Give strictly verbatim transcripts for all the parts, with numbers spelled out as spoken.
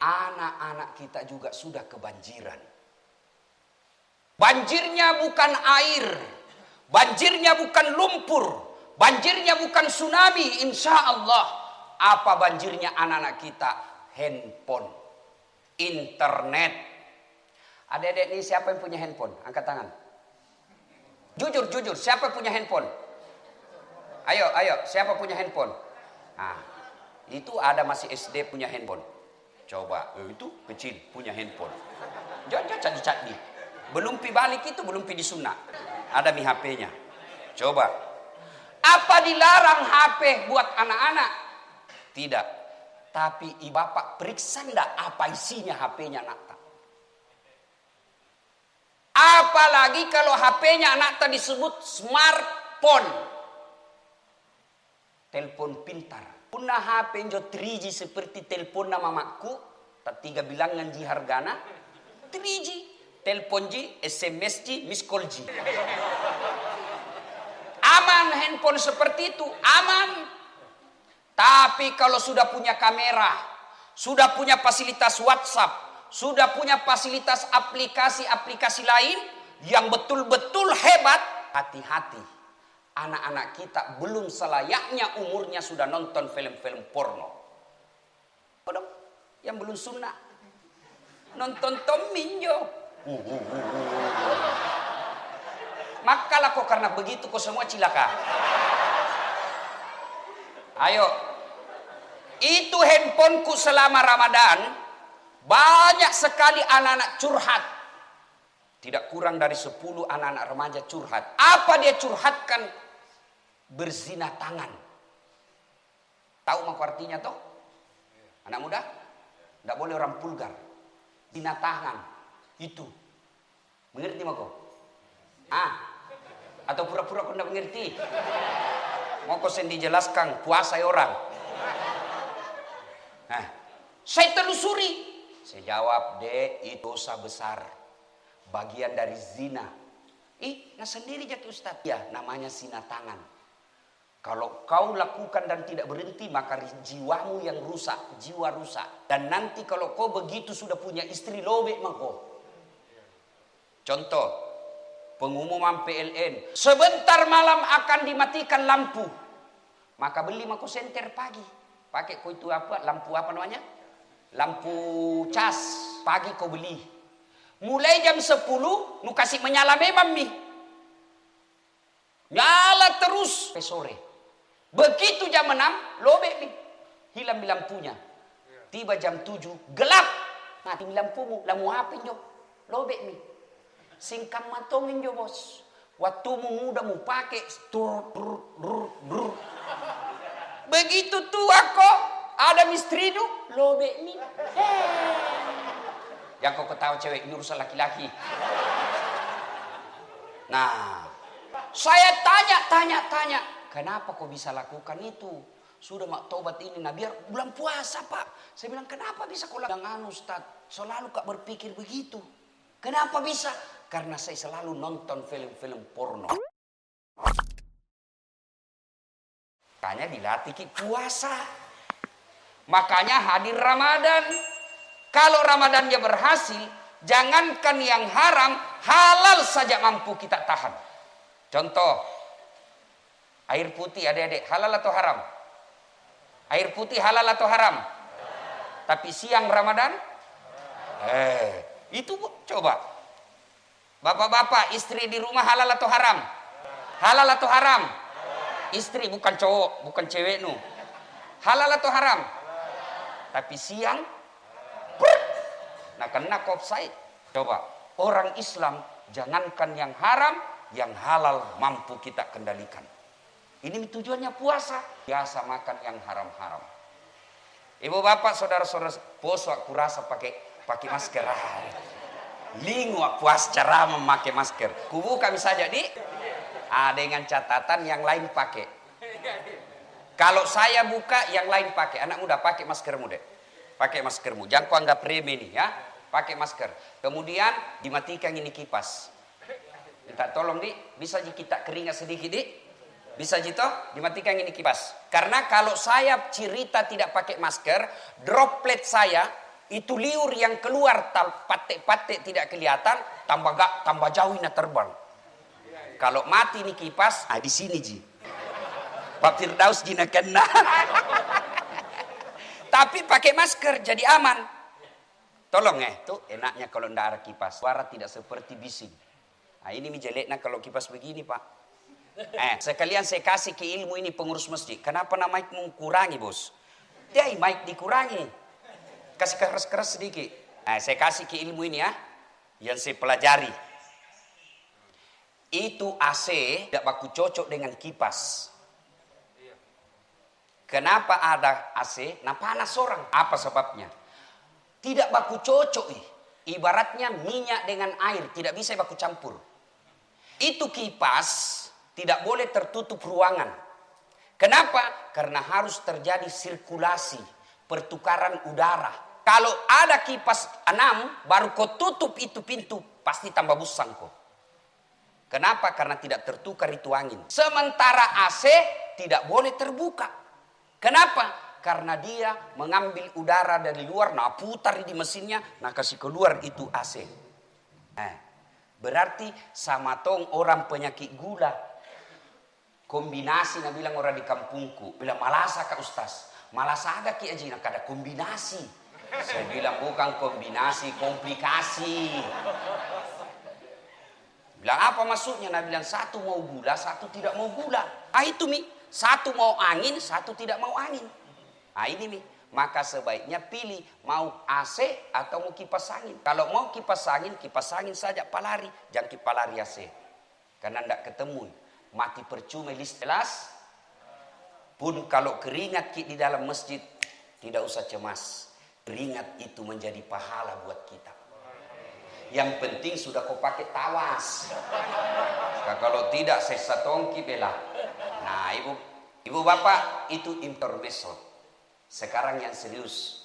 anak-anak kita juga sudah kebanjiran. Banjirnya bukan air, banjirnya bukan lumpur, banjirnya bukan tsunami, insya Allah. Apa banjirnya anak-anak kita? Handphone, internet. Adik-adik ini siapa yang punya handphone? Angkat tangan. Jujur, jujur, siapa punya handphone? Ayo, ayo, siapa punya handphone? Nah, itu ada masih S D punya handphone. Coba, eh, itu kecil punya handphone. Jangan cadi-cadi. Belum pi balik itu, belum pi disunat. Ada mi H P-nya. Coba. Apa dilarang H P buat anak-anak? Tidak. Tapi ibu bapak periksa enggak apa isinya H P-nya anak tak? Apalagi kalau H P-nya anak tak disebut smartphone. Telepon pintar. Punah H P jo tiga G seperti telepon nama mamaku. Tak tiga bilangan ji hargana. tiga G. Telepon ji, S M S ji, miss call ji. Aman handphone seperti itu. Aman. Tapi kalau sudah punya kamera. Sudah punya fasilitas WhatsApp. Sudah punya fasilitas aplikasi-aplikasi lain. Yang betul-betul hebat. Hati-hati. Anak-anak kita belum selayaknya umurnya sudah nonton film-film porno. Kodok, yang belum sunnah. Nonton Tom Minjo. Uh, uh, uh, uh. Makalah kok karena begitu kok semua cilaka. Ayo. Itu handphoneku selama Ramadan. Banyak sekali anak-anak curhat. Tidak kurang dari sepuluh anak-anak remaja curhat. Apa dia curhatkan? Berzina tangan. Tahu mak artinya toh? Anak muda? Tidak boleh orang vulgar. Zina tangan. Itu. Mengerti mak kau? Ah. Atau pura-pura kau tidak mengerti? Mau kau sendiri jelaskan puasa orang. Nah, saya telusuri. Saya jawab, dek, itu dosa besar. Bagian dari zina. Ih, nah sendiri jadi Ustaz. Ya, namanya zina tangan. Kalau kau lakukan dan tidak berhenti, maka jiwamu yang rusak, jiwa rusak. Dan nanti kalau kau begitu sudah punya istri, lobek mako. Contoh, pengumuman P L N. Sebentar malam akan dimatikan lampu. Maka beli mako senter pagi. Pakai kau itu apa? Lampu apa namanya? Lampu cas. Pagi kau beli. Mulai jam sepuluh, nu kasih menyala memang mi. Nyala terus sampai sore. Begitu jam enam, lobek mi. Hilang lampunya. Tiba jam tujuh, gelap. Mati lampumu, lampu H P jo. Lobek mi. Singkam matongin jo bos. Waktu mu muda mu pakai tur tur tur tur. Begitu tua kok ada mistri tu, lobek mi. Yang kau ketahui cewek ini urusan laki-laki. Nah, saya tanya, tanya, tanya. Kenapa kau bisa lakukan itu? Sudah mak tobat ini, nah biar bulan puasa pak. Saya bilang, kenapa bisa kau lakukan Ustaz? Selalu kak berpikir begitu. Kenapa bisa? Karena saya selalu nonton film-film porno. Makanya dilatih puasa. Makanya hadir Ramadan. Kalau Ramadannya berhasil, jangankan yang haram, halal saja mampu kita tahan. Contoh, air putih adik-adik, halal atau haram? Air putih halal atau haram? Tapi siang Ramadan? Eh, itu coba. Bapak-bapak, istri di rumah halal atau haram? Halal atau haram? Istri bukan cowok, bukan cewek nu. Halal atau haram? Tapi siang? Nah kena offside. Coba, orang Islam jangankan yang haram, yang halal mampu kita kendalikan. Ini tujuannya puasa. Biasa makan yang haram-haram. Ibu bapak, saudara-saudara, puasa aku rasa pakai pakai masker. Lingu aku puas cara memakai masker. Kubuka saja di. Ah, dengan catatan yang lain pakai. Kalau saya buka, yang lain pakai. Anak muda pakai maskermu deh. Pakai maskermu. Jangan kau anggap remeh nih ya. Pakai masker. Kemudian dimatikan ini kipas. Minta tolong di, bisa kita keringat sedikit di. Bisa gitu, dimatikan ini kipas. Karena kalau saya cerita tidak pakai masker, droplet saya Itu liur yang keluar patek-patek tidak kelihatan, tambah gak, tambah jauh ini terbang. Kalau mati nih kipas, ah di sini ji. Pak Firdaus jina kena. Tapi pakai masker jadi aman. Tolong eh, tuh enaknya kalau ndak ada kipas. Suara tidak seperti bising. Nah ini jeleknya kalau kipas begini pak. Eh sekalian saya kasih ke ilmu ini pengurus masjid. Kenapa nama mic mengurangi bos? Dia mic dikurangi. Kasih keras-keras sedikit. Nah, saya kasih ke ilmu ini ya, yang saya pelajari. Itu A C tidak baku cocok dengan kipas. Kenapa ada A C? Nah panas orang. Apa sebabnya? Tidak baku cocok. Ibaratnya minyak dengan air, tidak bisa baku campur. Itu kipas tidak boleh tertutup ruangan. Kenapa? Karena harus terjadi sirkulasi, pertukaran udara. Kalau ada kipas enam, baru kau tutup itu pintu, pasti tambah busang kau. Kenapa? Karena tidak tertukar itu angin. Sementara A C tidak boleh terbuka. Kenapa? Karena dia mengambil udara dari luar, nah putar di mesinnya, nah kasih keluar itu A C. Nah, berarti sama tong orang penyakit gula. Kombinasi, nah bilang orang di kampungku. Bilang malasa kak ustaz. Malasa ada ki aja, nah kada kombinasi. Saya bilang bukan kombinasi, komplikasi. Bilang apa maksudnya? Nah bilang satu mau gula, satu tidak mau gula. Ah itu mi, satu mau angin, satu tidak mau angin. Ah ini mi, maka sebaiknya pilih mau A C atau mau kipas angin. Kalau mau kipas angin, kipas angin saja palari, jangan kipas lari A C. Karena tidak ketemu, mati percuma listrik. Pun kalau keringat di dalam masjid, tidak usah cemas. Keringat itu menjadi pahala buat kita. Yang penting sudah kau pakai tawas. Nah, kalau tidak sesa tongki bela. Nah ibu, ibu bapak itu intermezzo. Sekarang yang serius.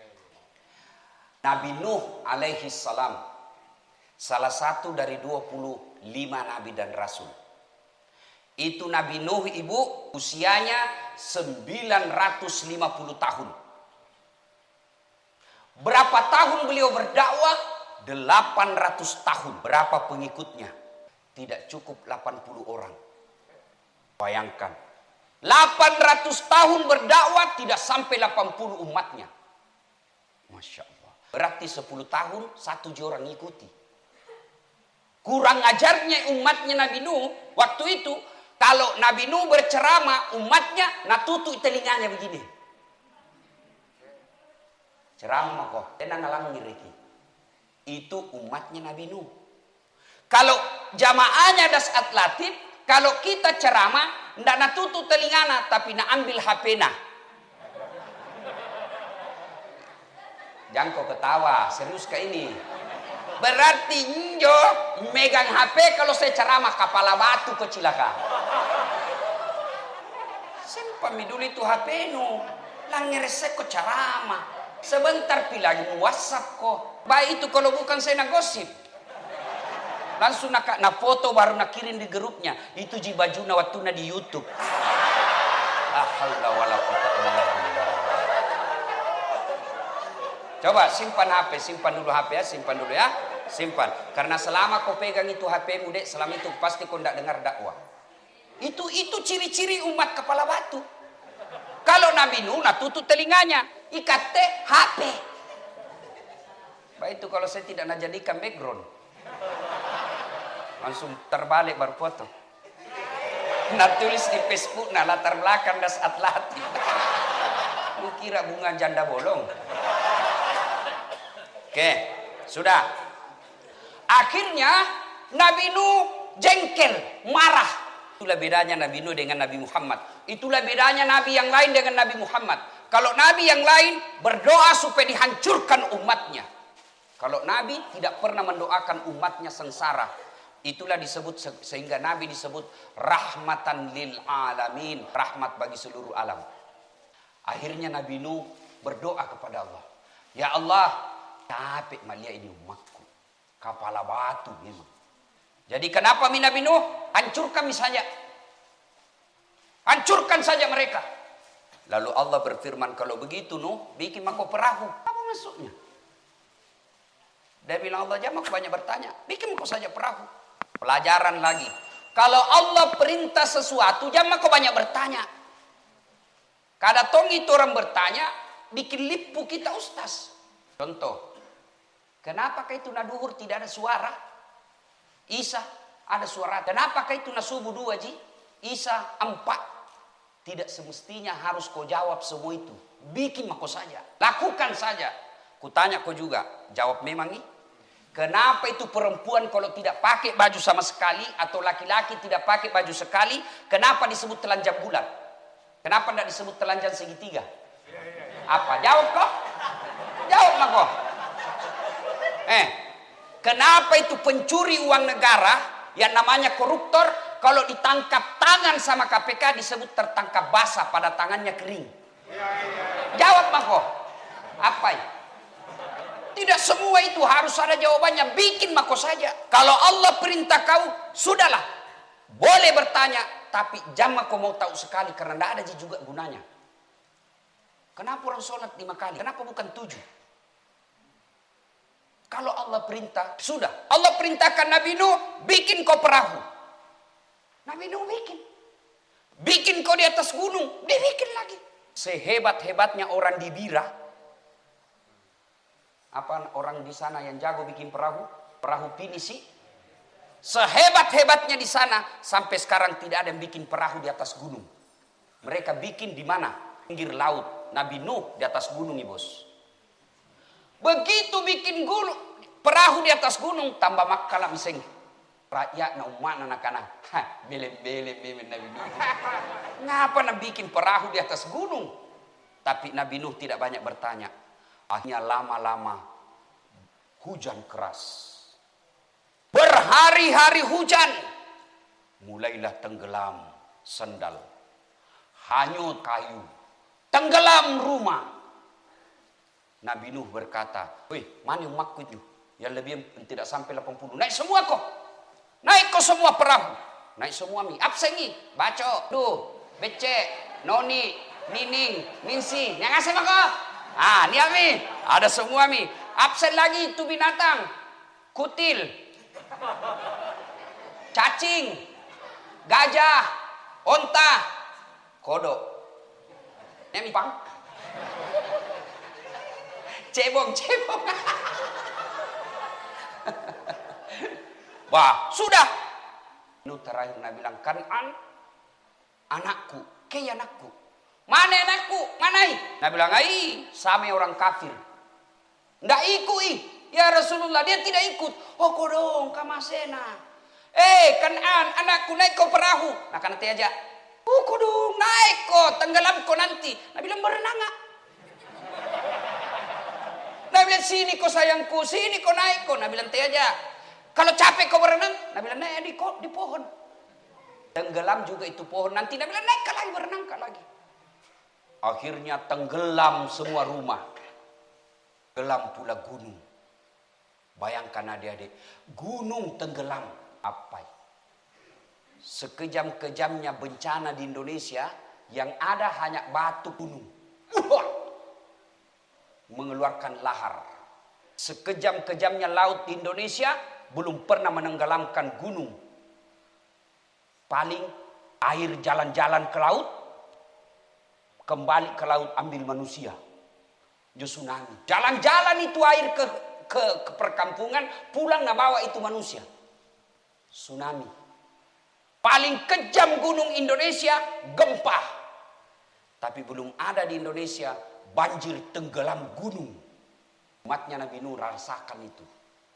Nabi Nuh alaihi salam. Salah satu dari dua puluh lima nabi dan rasul. Itu Nabi Nuh ibu usianya sembilan ratus lima puluh tahun. Berapa tahun beliau berdakwah? delapan ratus tahun. Berapa pengikutnya? Tidak cukup delapan puluh orang. Bayangkan. delapan ratus tahun berdakwah tidak sampai delapan puluh umatnya. Masya Allah. Berarti sepuluh tahun satu orang ikuti. Kurang ajarnya umatnya Nabi Nuh. Waktu itu kalau Nabi Nuh berceramah umatnya nah tutup telinganya begini. Ceramah kok, tenang ngalang ngiriki. Itu umatnya Nabi Nuh. Kalau jamaahnya das atlatif, kalau kita ceramah, ndak na tutup telingana, tapi na ambil H P na. Jangan kau ketawa, serius ke ini. Berarti njo megang H P kalau saya ceramah kepala batu kecilaka. Simpan dulu itu H P nu, langeresek kok ceramah. Sebentar pilih WhatsApp kok. Baik itu kalau bukan saya nak gosip. Langsung nak na foto baru nak kirim di grupnya. Itu ji baju na waktu na di YouTube. Coba simpan H P, simpan dulu H P ya, simpan dulu ya. Simpan. Karena selama kau pegang itu H P mu dek, selama itu pasti kau tidak dengar dakwah. Itu itu ciri-ciri umat kepala batu. Kalau Nabi Nuh nah tutup telinganya. Ikat H P. Baik itu kalau saya tidak nak jadikan background. Langsung terbalik baru foto. Nah tulis di Facebook nah latar belakang das atlatif. Lu kira bunga janda bolong. Oke, sudah. Akhirnya Nabi Nuh jengkel, marah. Itulah bedanya Nabi Nuh dengan Nabi Muhammad. Itulah bedanya Nabi yang lain dengan Nabi Muhammad. Kalau Nabi yang lain berdoa supaya dihancurkan umatnya. Kalau Nabi tidak pernah mendoakan umatnya sengsara. Itulah disebut sehingga Nabi disebut rahmatan lil alamin. Rahmat bagi seluruh alam. Akhirnya Nabi Nuh berdoa kepada Allah. Ya Allah, capek malia ini umatku. Kepala batu memang. Jadi kenapa mi Nabi Nuh? Hancurkan misalnya. Hancurkan saja mereka. Lalu Allah berfirman, kalau begitu Nuh, bikin mako perahu. Apa maksudnya? Dia bilang, Allah jangan kau banyak bertanya, bikin kau saja perahu. Pelajaran lagi. Kalau Allah perintah sesuatu, jangan kau banyak bertanya. Kada tong itu orang bertanya, bikin lipu kita ustaz. Contoh, kenapa itu na duhur tidak ada suara? Isa ada suara. Kenapa itu na subuh dua ji? Isa empat. Tidak semestinya harus kau jawab semua itu. Bikin mako saja. Lakukan saja. Kutanya kau juga. Jawab memang ini. Kenapa itu perempuan kalau tidak pakai baju sama sekali. Atau laki-laki tidak pakai baju sekali. Kenapa disebut telanjang bulat? Kenapa tidak disebut telanjang segitiga? Apa? Jawab kok? Jawab lah kok. Eh, kenapa itu pencuri uang negara yang namanya koruptor kalau ditangkap tangan sama K P K disebut tertangkap basah pada tangannya kering? Jawab lah kok. Apa ya? Tidak semua itu harus ada jawabannya. Bikin mako saja. Kalau Allah perintah kau, sudahlah. Boleh bertanya, tapi jangan kau mau tahu sekali karena tidak ada juga gunanya. Kenapa orang sholat lima kali? Kenapa bukan tujuh? Kalau Allah perintah, sudah. Allah perintahkan Nabi Nuh, bikin kau perahu. Nabi Nuh bikin. Bikin kau di atas gunung, dia bikin lagi. Sehebat-hebatnya orang di Bira. Apa orang di sana yang jago bikin perahu? Perahu pinisi. Sehebat-hebatnya di sana, sampai sekarang tidak ada yang bikin perahu di atas gunung. Mereka bikin di mana? Pinggir laut. Nabi Nuh di atas gunung nih bos. Begitu bikin gunung, perahu di atas gunung, tambah makalah miseng. Rakyat na umat na kana, ha bele-bele bele Nabi Nuh. Ngapa nak bikin perahu di atas gunung? Tapi Nabi Nuh tidak banyak bertanya. Akhirnya lama-lama hujan keras. Berhari-hari hujan. Mulailah tenggelam sandal. Hanyut kayu. Tenggelam rumah. Nabi Nuh berkata, wih, mana umatku itu? Yang lebih tidak sampai delapan puluh. Naik semua kok. Naik kok semua perahu. Naik semua mi. Absengi. Baco. Duh. Becek. Noni. Nining. Ninsi. Yang ngasih kok. Ah, ini mi. Ada semua mi. Absen lagi itu binatang. Kutil. Cacing. Gajah. Onta. Kodok. Ini pang. Cebong, cebong. Wah, sudah. Nuh terakhir Nabi bilang, kan an anakku, ke anakku. Mana anakku? Mana? Nabi bilang, ai, sama orang kafir. Ndak ikut ih. Ya Rasulullah, dia tidak ikut. Oh, kodong, kamasena. Eh, kan an anakku naik ke perahu. Nah, kan nanti aja. Oh, kodong, naik kok, tenggelam kok nanti. Nabi bilang, berenang gak? Nabi bilang, sini kok sayangku, sini kok naik kok. Nabi bilang, nanti aja. Kalau capek kau berenang, Nabi bilang, naik di, di pohon. Tenggelam juga itu pohon. Nanti Nabi bilang, naik kah lagi, berenang kah lagi. Akhirnya tenggelam semua rumah. Tenggelam pula gunung. Bayangkan adik-adik, gunung tenggelam. Apa itu? Sekejam-kejamnya bencana di Indonesia, yang ada hanya batu gunung. Uhuh! Mengeluarkan lahar. Sekejam-kejamnya laut di Indonesia, belum pernah menenggelamkan gunung. Paling air jalan-jalan ke laut, kembali ke laut ambil manusia. Jadi tsunami. Jalan-jalan itu air ke, ke, ke perkampungan, pulang nak bawa itu manusia. Tsunami. Paling kejam gunung Indonesia, gempa. Tapi belum ada di Indonesia banjir tenggelam gunung. Umatnya Nabi Nuh rasakan itu.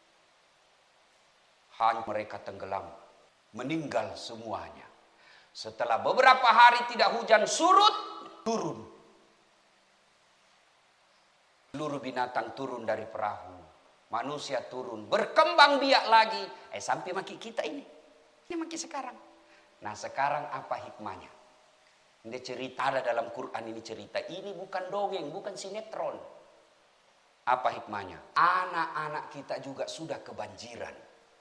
Hanya mereka tenggelam. Meninggal semuanya. Setelah beberapa hari tidak hujan, surut, turun. Seluruh binatang turun dari perahu. Manusia turun. Berkembang biak lagi. Eh sampai maki kita ini. Ini maki sekarang. Nah sekarang apa hikmahnya? Ini cerita ada dalam Quran ini cerita. Ini bukan dongeng, bukan sinetron. Apa hikmahnya? Anak-anak kita juga sudah kebanjiran.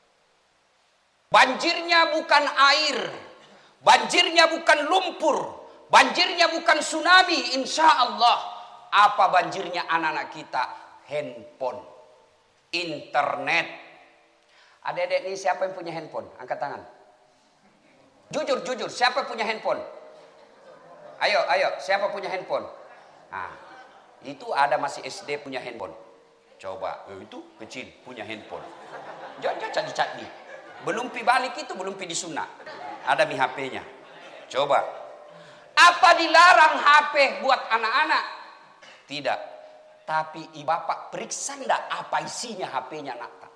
Banjirnya bukan air. Banjirnya bukan lumpur. Banjirnya bukan tsunami. Insya Allah. Apa banjirnya anak-anak kita? Handphone. internet. Adik-adik ini siapa yang punya handphone? Angkat tangan. Jujur, jujur, siapa punya handphone? Ayo, ayo, siapa punya handphone? Nah, itu ada masih S D punya handphone. Coba, eh, itu kecil punya handphone. Jangan cadi-cadi. Belum pi balik itu, belum pi di sunnah. Ada mi H P-nya. Coba. Apa dilarang H P buat anak-anak? Tidak. Tapi ibu bapak periksa enggak apa isinya H P-nya anak tak?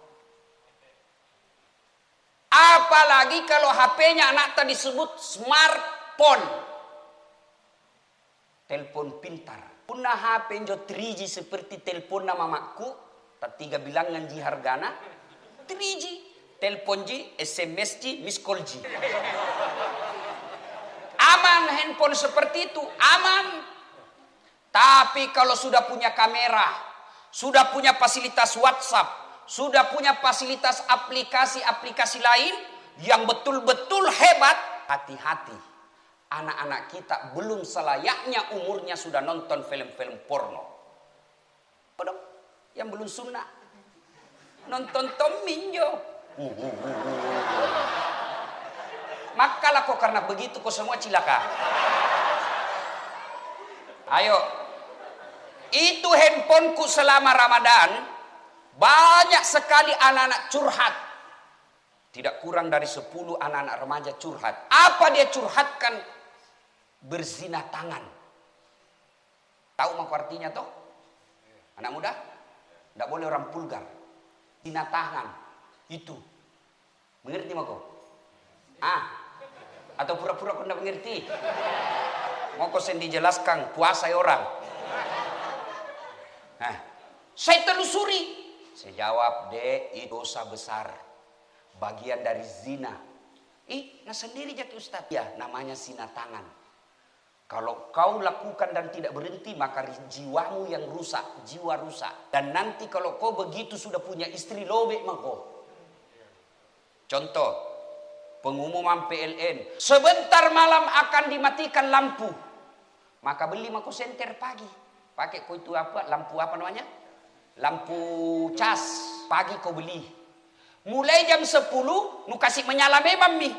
Apalagi kalau H P-nya anak tak disebut smartphone. Telepon pintar. Punah H P jo tiga G seperti telepon nama mamaku. Tak tiga bilangan ji hargana. tiga G. Telepon G, S M S G, miss call G. Aman handphone seperti itu, aman. Tapi kalau sudah punya kamera, sudah punya fasilitas WhatsApp, sudah punya fasilitas aplikasi-aplikasi lain yang betul-betul hebat, hati-hati. Anak-anak kita belum selayaknya umurnya sudah nonton film-film porno. Padahal yang belum sunnah nonton Tom Minjo. Uh, uh, uh, uh. Makalah kok karena begitu kok semua cilaka. Ayo. Itu handphoneku selama Ramadan. Banyak sekali anak-anak curhat. Tidak kurang dari sepuluh anak-anak remaja curhat. Apa dia curhatkan? Berzina tangan. Tahu mak artinya toh? Anak muda? Tidak boleh orang vulgar. Zina tangan. Itu. Mengerti mak kau? Ah. Atau pura-pura kau tidak mengerti? Mau kau sen dijelaskan puasa orang. Nah, saya telusuri. Saya jawab, dek, itu dosa besar. Bagian dari zina. Ih, nah sendiri jatuh Ustaz. Ya, namanya zina tangan. Kalau kau lakukan dan tidak berhenti, maka jiwamu yang rusak, jiwa rusak. Dan nanti kalau kau begitu sudah punya istri, lobek mah kau. Contoh, pengumuman P L N. Sebentar malam akan dimatikan lampu. Maka beli mako senter pagi. Pakai kau itu apa? Lampu apa namanya? Lampu cas. Pagi kau beli. Mulai jam sepuluh, nu kasih menyala memang mi.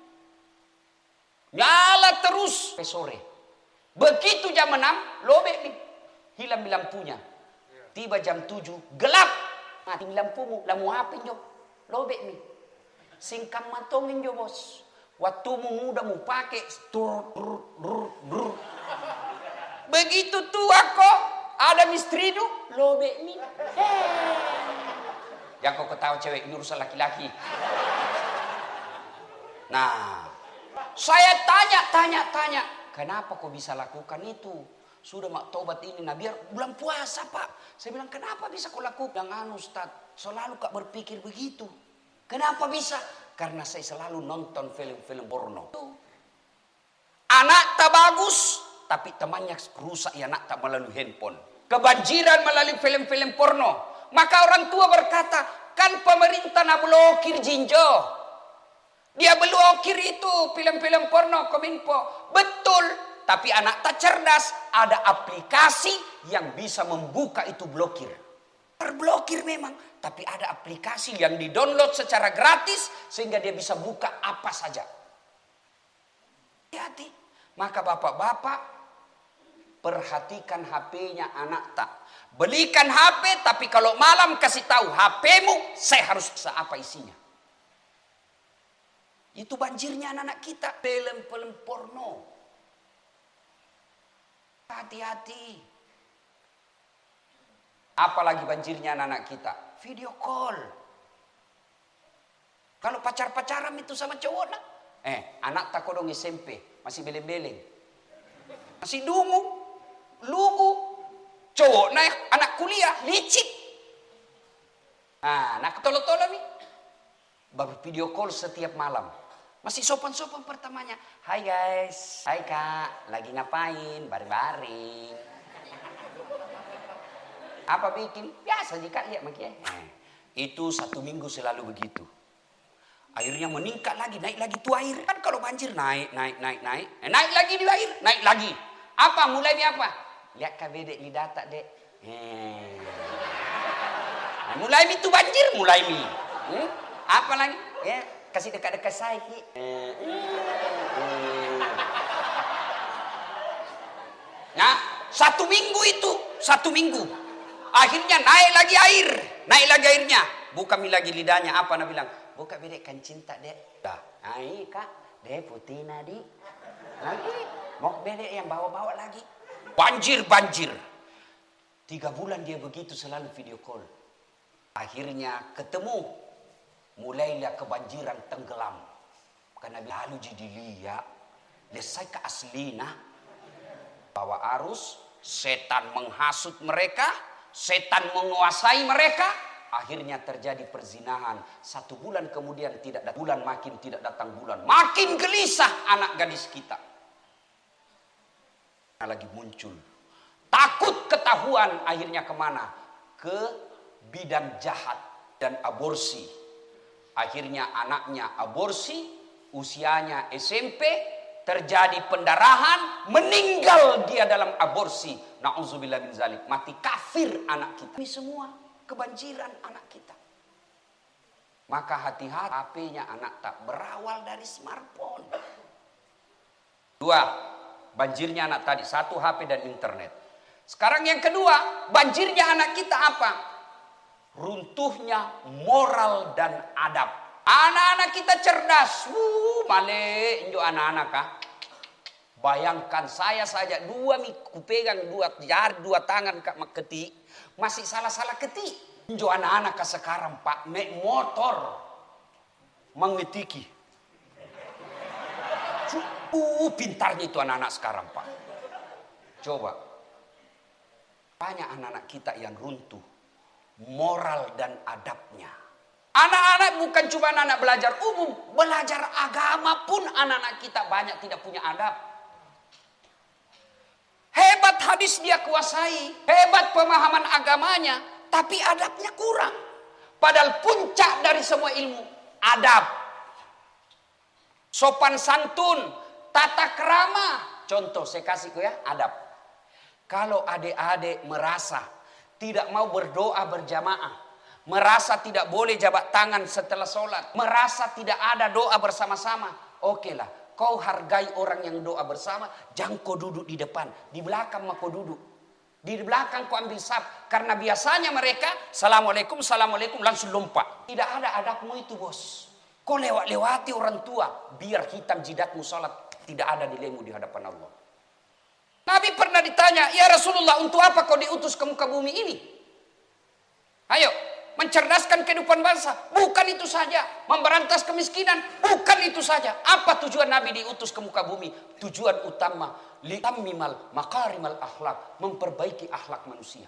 Nyala terus sampai sore. Begitu jam enam, lobek mi. Hilang lampunya. Tiba jam tujuh, gelap. Mati lampumu, lampu H P jo. Lobek mi. Singkam matongin jo bos. Waktu mu muda mu pakai tur tur tur tur. Begitu tua kok ada mistri tu lobek mi. Yang kau ketawa cewek ini urusan laki-laki. Nah, saya tanya tanya tanya, kenapa kau bisa lakukan itu? Sudah mak tobat ini, nah biar bulan puasa pak. Saya bilang kenapa bisa kau lakukan? Jangan Ustaz, selalu kak berpikir begitu. Kenapa bisa? Karena saya selalu nonton film-film porno. Anak tak bagus, tapi temannya rusak ya anak tak melalui handphone. Kebanjiran melalui film-film porno. Maka orang tua berkata, kan pemerintah nak blokir jinjo. Dia blokir itu film-film porno Kominfo. Betul, tapi anak tak cerdas. Ada aplikasi yang bisa membuka itu blokir. Terblokir memang, tapi ada aplikasi yang di-download secara gratis sehingga dia bisa buka apa saja. Hati-hati. Maka bapak-bapak perhatikan H P-nya anak tak. Belikan H P tapi kalau malam kasih tahu H P-mu saya harus bisa apa isinya. Itu banjirnya anak-anak kita, film-film porno. Hati-hati. Apalagi banjirnya anak-anak kita, video call. Kalau pacar-pacaran itu sama cowok nak. Eh, anak tak kodong S M P, masih beleng-beleng. Masih dungu, lugu. Cowok naik anak kuliah, licik. Nah, nak tolo-tolo nih. Baru video call setiap malam. Masih sopan-sopan pertamanya. Hai guys, hai kak, lagi ngapain? Baring-baring. Apa bikin? Biasa jika lihat makia. Nah, itu satu minggu selalu begitu. Airnya meningkat lagi, naik lagi tuh air. Kan kalau banjir naik, naik, naik, naik. Eh, naik lagi di air, naik lagi. Apa? Mulainya apa? Lihat kak bedek lidah tak dek. Eh. Mulai itu banjir, mulai mi. Hmm? Apa lagi? Ya, kasih dekat-dekat saya. Nah, satu minggu itu, satu minggu. Akhirnya naik lagi air, naik lagi airnya. Buka mi lagi lidahnya, apa nak bilang? Buka bedek kan cinta dek. Dah, naik kak, dek putih nadi. Lagi, mau bedek yang bawa-bawa lagi. Banjir, banjir. Tiga bulan dia begitu selalu video call. Akhirnya ketemu, mulailah kebanjiran tenggelam. Karena lalu jadi lihat, lesai ke aslina. Bawa arus, setan menghasut mereka, setan menguasai mereka. Akhirnya terjadi perzinahan. Satu bulan kemudian tidak datang bulan, makin tidak datang bulan. Makin gelisah anak gadis kita. Lagi muncul. Takut ketahuan, akhirnya kemana? Ke bidan jahat dan aborsi. Akhirnya anaknya aborsi, usianya S M P, terjadi pendarahan, meninggal dia dalam aborsi. Na'udzubillah min zalik. Mati kafir anak kita. Ini semua kebanjiran anak kita. Maka hati-hati, H P-nya anak tak berawal dari smartphone. Dua, banjirnya anak tadi. Satu, H P dan internet. Sekarang yang kedua, banjirnya anak kita apa? Runtuhnya moral dan adab. Anak-anak kita cerdas. Wuh, male, injo anak-anak kah? Bayangkan saya saja dua miku pegang dua jari, dua tangan kak ketik, masih salah-salah ketik. Injo anak-anak kah sekarang pak naik motor mengetiki. Uh, pintarnya itu anak-anak sekarang pak. Coba, banyak anak-anak kita yang runtuh moral dan adabnya. Anak-anak bukan cuma anak belajar umum, belajar agama pun anak-anak kita banyak tidak punya adab. Hebat hadis dia kuasai, hebat pemahaman agamanya, tapi adabnya kurang. Padahal puncak dari semua ilmu, adab. Sopan santun, tata krama. Contoh saya kasih ke ya, adab. Kalau adik-adik merasa tidak mau berdoa berjamaah, merasa tidak boleh jabat tangan setelah sholat, merasa tidak ada doa bersama-sama, oke lah, kau hargai orang yang doa bersama, jangan kau duduk di depan, di belakang mah kau duduk, di belakang kau ambil saf, karena biasanya mereka assalamualaikum, assalamualaikum langsung lompat. Tidak ada adabmu itu bos, kau lewat-lewati orang tua, biar hitam jidatmu sholat, tidak ada nilaimu di hadapan Allah. Nabi pernah ditanya, ya Rasulullah, untuk apa kau diutus ke muka bumi ini? Ayo, mencerdaskan kehidupan bangsa. Bukan itu saja. Memberantas kemiskinan. Bukan itu saja. Apa tujuan Nabi diutus ke muka bumi? Tujuan utama, litammimal makarimal akhlak, memperbaiki akhlak manusia.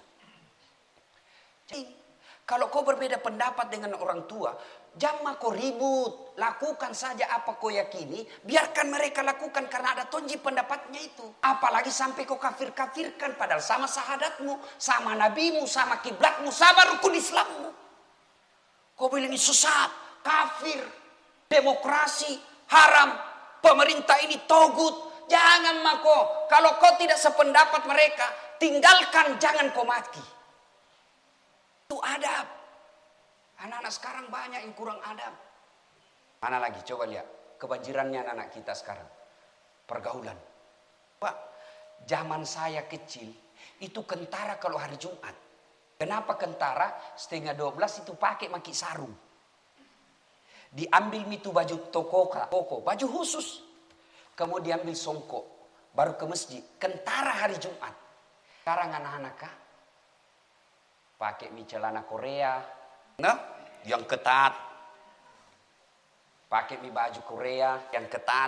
Jadi, kalau kau berbeda pendapat dengan orang tua, jangan kau ribut. Lakukan saja apa kau yakini. Biarkan mereka lakukan karena ada tonji pendapatnya itu. Apalagi sampai kau kafir-kafirkan. Padahal sama sahadatmu, sama nabimu, sama kiblatmu, sama rukun Islammu. Kau bilang ini sesat, kafir, demokrasi, haram, pemerintah ini togut. Jangan mako. Kalau kau tidak sependapat mereka, tinggalkan, jangan kau mati. Itu adab. Anak-anak sekarang banyak yang kurang adab. Mana lagi? Coba lihat. Kebanjirannya anak-anak kita sekarang. Pergaulan. Pak, zaman saya kecil, itu kentara kalau hari Jumat. Kenapa kentara? Setengah dua belas itu pakai maki sarung. Diambil itu baju tokoka, toko, baju khusus. Kemudian diambil songkok. Baru ke masjid. Kentara hari Jumat. Sekarang anak-anak kah? Pakai mi celana Korea, nah, yang ketat. Pakai mi baju Korea yang ketat.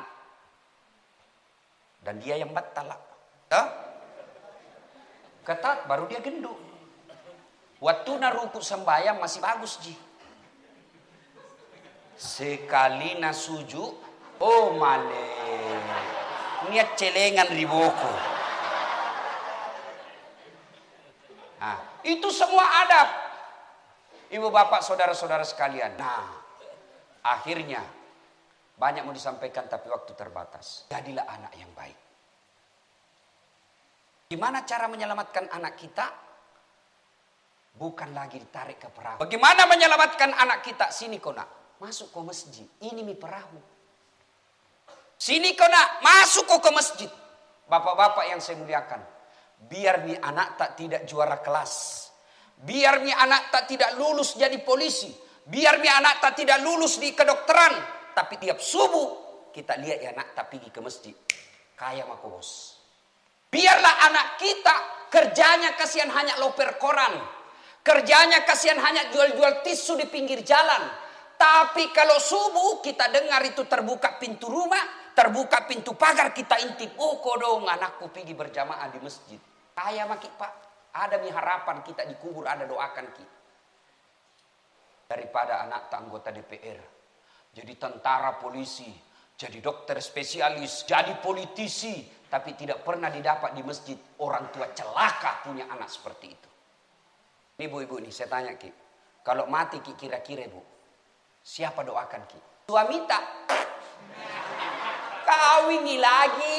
Dan dia yang batal. Nah, ketat baru dia gendut. Waktu naruku sembahyang masih bagus ji. Sekali nasuju, oh male, niat celengan riboko. Nah, itu semua adab. Ibu bapak saudara-saudara sekalian. Nah, akhirnya banyak mau disampaikan tapi waktu terbatas. Jadilah anak yang baik. Gimana cara menyelamatkan anak kita? Bukan lagi ditarik ke perahu. Bagaimana menyelamatkan anak kita? Sini kau nak, masuk ke masjid. Ini mi perahu. Sini kau nak, masuk kau ke masjid. Bapak-bapak yang saya muliakan, biar mi anak tak tidak juara kelas. Biar mi anak tak tidak lulus jadi polisi. Biar mi anak tak tidak lulus di kedokteran. Tapi tiap subuh kita lihat ya anak tak pergi ke masjid. Kaya mako bos. Biarlah anak kita kerjanya kasihan hanya loper koran. Kerjanya kasihan hanya jual-jual tisu di pinggir jalan. Tapi kalau subuh kita dengar itu terbuka pintu rumah, terbuka pintu pagar, kita intip. Oh kodong anakku pergi berjamaah di masjid. Kaya maki pak. Ada mi harapan kita dikubur, ada doakan kita. Daripada anak tak anggota D P R. Jadi tentara polisi. Jadi dokter spesialis. Jadi politisi. Tapi tidak pernah didapat di masjid. Orang tua celaka punya anak seperti itu. Ini ibu-ibu nih saya tanya Ki. Kalau mati Ki kira-kira bu. Siapa doakan Ki? Suami tak? Kawini lagi.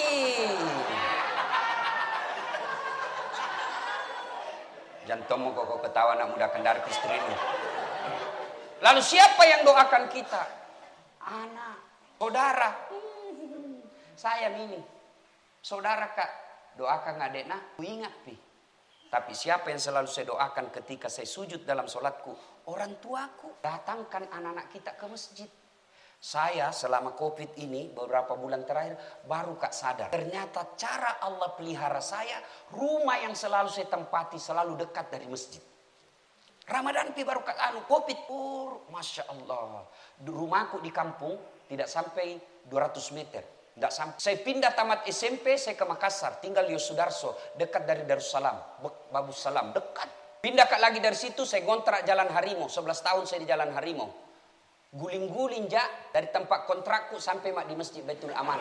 Jantung kok kok ketawa nak muda kendar istrimu. Lalu siapa yang doakan kita? Anak, saudara. Hmm, saya ini. Saudara kak, doakan adek nah, ku ingat pi. Tapi siapa yang selalu saya doakan ketika saya sujud dalam sholatku? Orang tuaku. Datangkan anak-anak kita ke masjid. Saya selama COVID ini beberapa bulan terakhir baru kak sadar. Ternyata cara Allah pelihara saya, rumah yang selalu saya tempati selalu dekat dari masjid. Ramadan pi baru kak anu COVID pur, masya Allah. Rumahku di kampung tidak sampai dua ratus meter. Tidak sampai. Saya pindah tamat S M P, saya ke Makassar, tinggal di Yosudarso, dekat dari Darussalam, Babus Salam, dekat. Pindah kak lagi dari situ, saya ngontrak Jalan Harimau, sebelas tahun saya di Jalan Harimau. Guling-guling jak dari tempat kontrakku sampai mak di Masjid Baitul Amanah.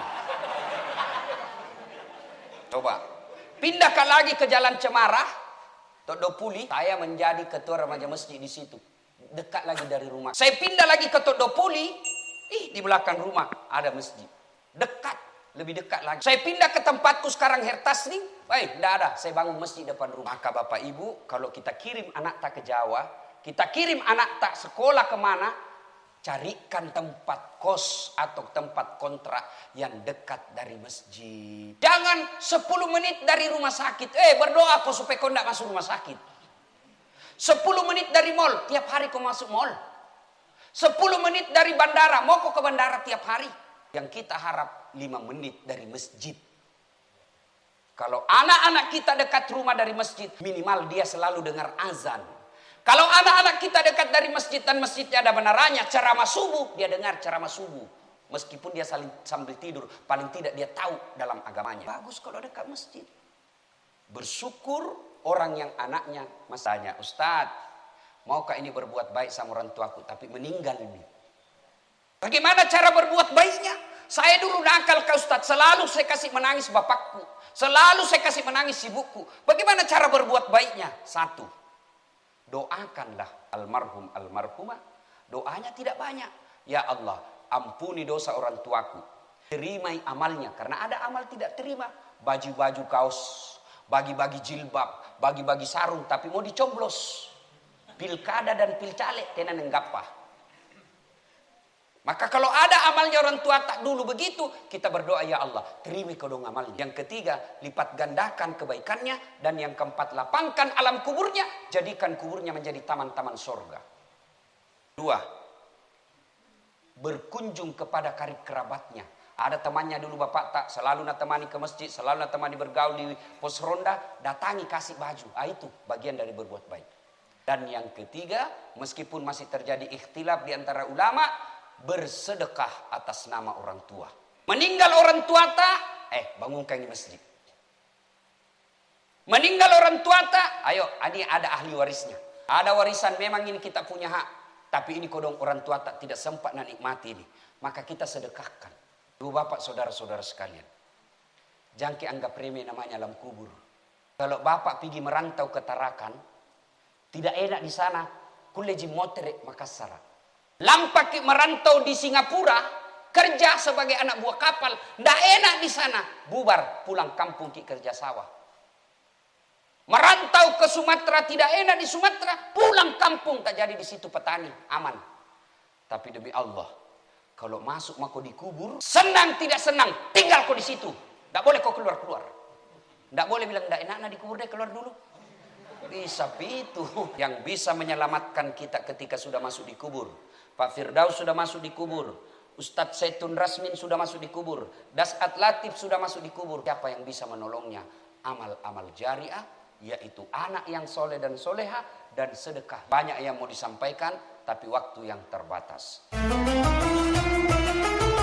Coba. Pindah kak lagi ke Jalan Cemara, Todopuli, saya menjadi ketua remaja masjid di situ. Dekat lagi dari rumah. Saya pindah lagi ke Todopuli, ih di belakang rumah ada masjid. Dekat, lebih dekat lagi. Saya pindah ke tempatku sekarang Hertasning, baik, tidak ada. Saya bangun masjid depan rumah. Maka bapak ibu, kalau kita kirim anak tak ke Jawa, kita kirim anak tak sekolah kemana, carikan tempat kos atau tempat kontrak yang dekat dari masjid. Jangan sepuluh menit dari rumah sakit. Eh berdoa kau supaya kau tidak masuk rumah sakit. sepuluh menit dari mall, tiap hari kau masuk mall. sepuluh menit dari bandara, mau kau ke bandara tiap hari. Yang kita harap lima menit dari masjid. Kalau anak-anak kita dekat rumah dari masjid, minimal dia selalu dengar azan. Kalau anak-anak kita dekat dari masjid dan masjidnya ada benarannya, ceramah subuh, dia dengar ceramah subuh. Meskipun dia saling, sambil tidur, paling tidak dia tahu dalam agamanya. Bagus kalau dekat masjid. Bersyukur orang yang anaknya masanya, Ustadz, maukah ini berbuat baik sama orang tuaku, tapi meninggal ini. Bagaimana cara berbuat baiknya? Saya dulu nakal ke Ustadz, selalu saya kasih menangis bapakku. Selalu saya kasih menangis ibuku. Bagaimana cara berbuat baiknya? Satu. Doakanlah almarhum almarhumah. Doanya tidak banyak. Ya Allah, ampuni dosa orang tuaku. Terimai amalnya. Karena ada amal tidak terima. Baju-baju kaos. Bagi-bagi jilbab. Bagi-bagi sarung. Tapi mau dicoblos. Pilkada dan pilcaleg. Tenan enggapah. Maka kalau ada amalnya orang tua tak dulu begitu. Kita berdoa ya Allah. Terima kau dong amalnya. Yang ketiga. Lipat gandakan kebaikannya. Dan yang keempat. Lapangkan alam kuburnya. Jadikan kuburnya menjadi taman-taman sorga. Dua. Berkunjung kepada karib kerabatnya. Ada temannya dulu bapak tak. Selalu nak temani ke masjid. Selalu nak temani bergaul di pos ronda. Datangi kasih baju. Ah, itu bagian dari berbuat baik. Dan yang ketiga. Meskipun masih terjadi ikhtilaf di antara ulama. Bersedekah atas nama orang tua. Meninggal orang tua tak, eh bangunkan di masjid. Meninggal orang tua tak, ayo ini ada ahli warisnya. Ada warisan memang ini kita punya hak. Tapi ini kodong orang tua tak tidak sempat nak nikmati ini. Maka kita sedekahkan. Dua bapak saudara-saudara sekalian. Jangan anggap remeh namanya alam kubur. Kalau bapak pergi merantau ke Tarakan. Tidak enak di sana. Kuleji motere Makassar. Lampak merantau di Singapura, kerja sebagai anak buah kapal, ndak enak di sana, bubar pulang kampung ki kerja sawah. Merantau ke Sumatera tidak enak di Sumatera, pulang kampung tak jadi di situ petani, aman. Tapi demi Allah, kalau masuk mako dikubur, senang tidak senang, tinggal kau di situ. Tak boleh kau keluar-keluar. Tak boleh bilang, tak enak dikubur deh, keluar dulu. Bisa itu yang bisa menyelamatkan kita ketika sudah masuk di kubur. Pak Firdaus sudah masuk di kubur, Ustadz Zaitun Rasmin sudah masuk di kubur, Dasat Latif sudah masuk di kubur. Siapa yang bisa menolongnya? Amal-amal jariah, yaitu anak yang soleh dan soleha, dan sedekah. Banyak yang mau disampaikan, tapi waktu yang terbatas.